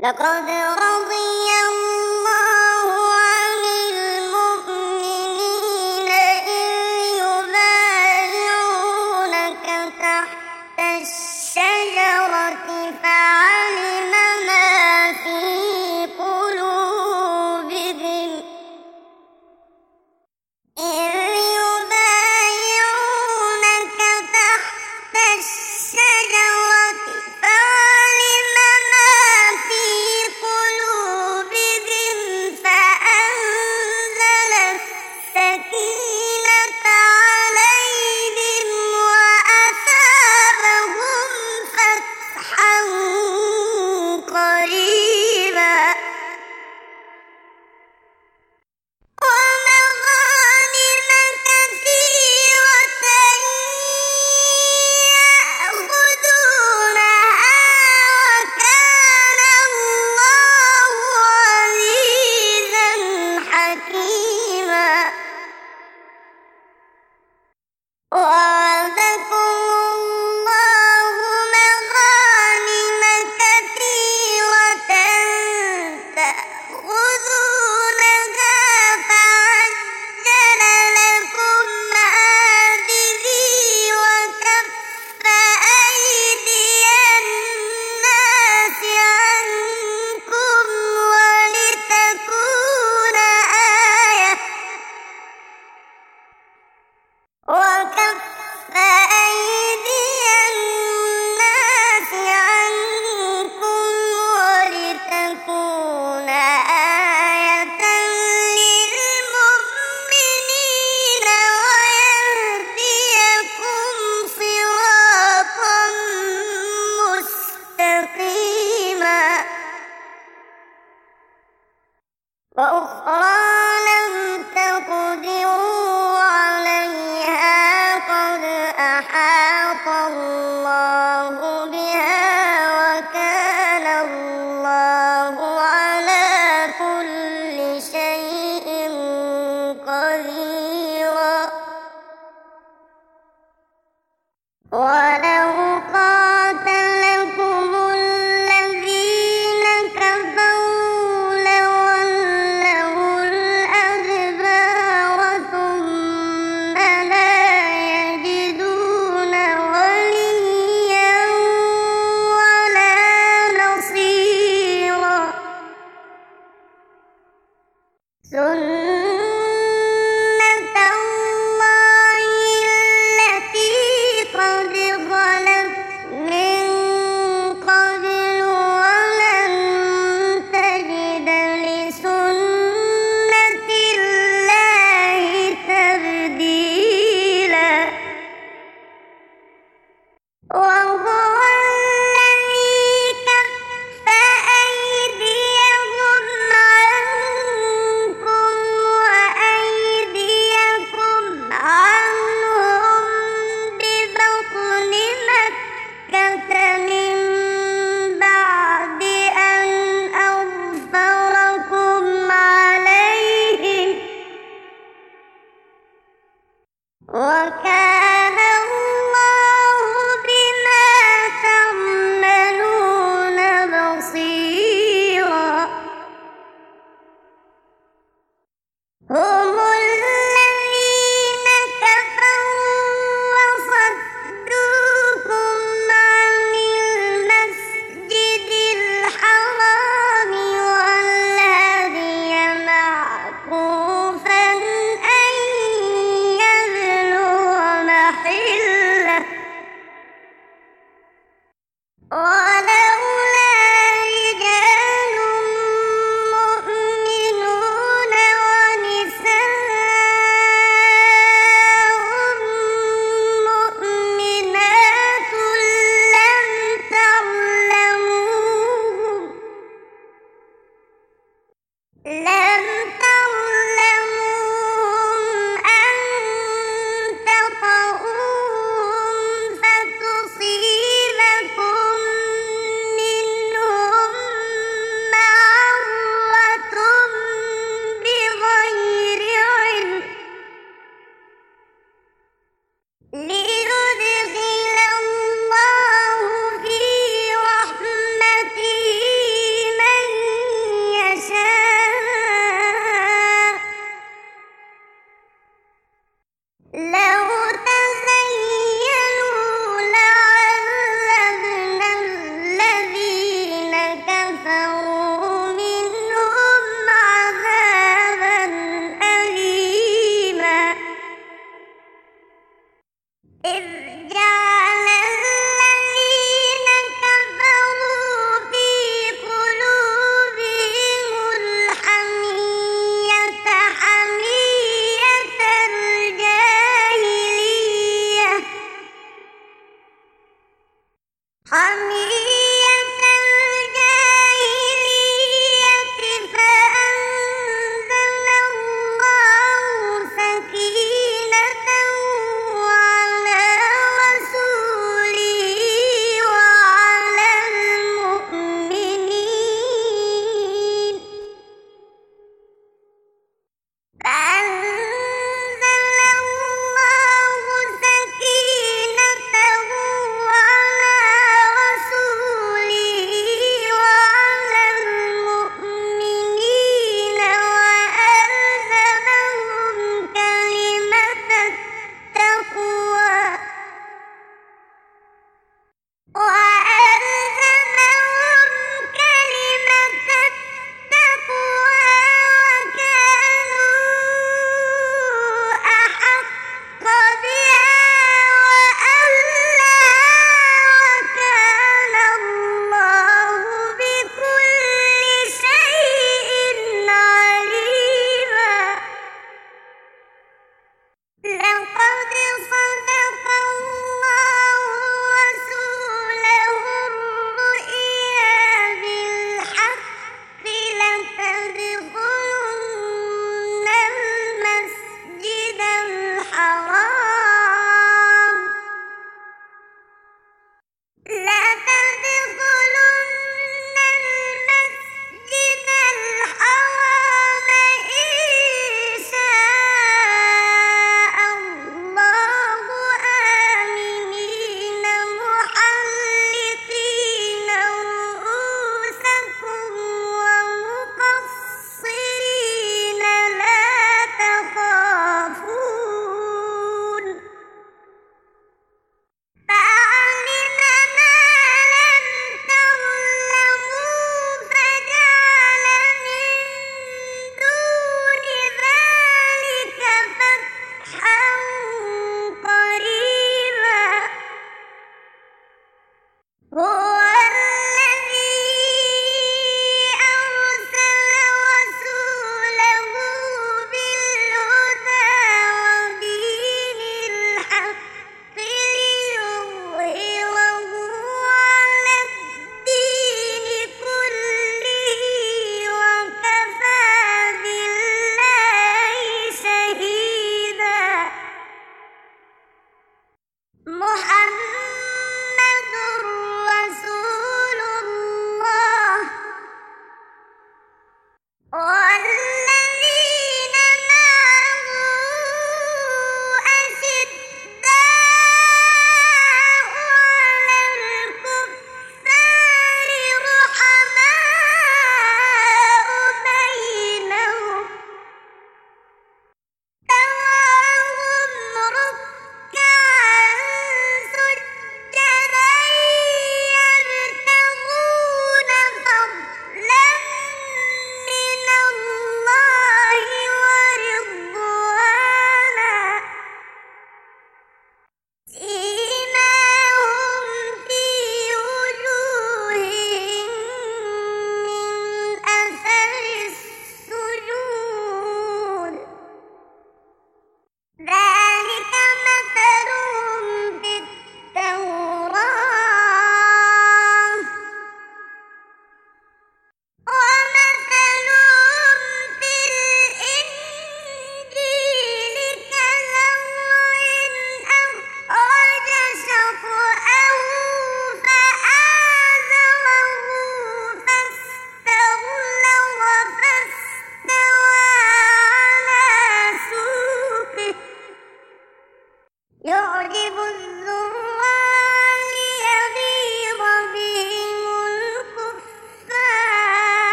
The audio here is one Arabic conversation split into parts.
لقد رضي الله عن المؤمنين إذ يبايعونك تحت الشجرة فعلم ما في قلوبهم إذ يبايعونك تحت الشجرة فعلم ما في قلوبهم فأنزل السكينة عليهم وأثابهم فتحا قريبا ومغانم كثيرة يأخذونها وكان الله عزيزا حكيما وعدكم الله مغانم كثيرة تأخذونها فعجل لكم هذه وكف أيدي الناس عنكم ولتكون آية للمؤمنين ويهديكم صراطا مستقيما وأخرى لم تقدروا عليها قد أحاط الله بها وكان الله على كل شيء قديرا ولو قاتلكم الذين كفروا لولوا الأدبار ثم لا يجدون وليا ولا نصيرا سنة الله التي قد خلت من قبل ولن تجد لسنة الله تبديلا وهو الذي كف أيديهم عنكم وأيديكم عنهم ببطن مكة من بعد أن أظفركم عليهم وكان الله بما تعملون بصيرا هم الذين كفروا وصدوكم عن المسجد الحرام والهدي معكوفا أن يبلغ محله ولولا رجال مؤمنون ونساء مؤمنات لم تعلموهم أن تطؤوهم فتصيبكم منهم معرة بغير علم ليدخل الله في رحمته من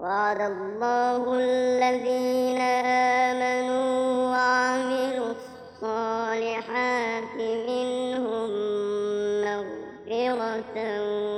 وعد الله الذين آمنوا وعملوا الصالحات منهم مغفرة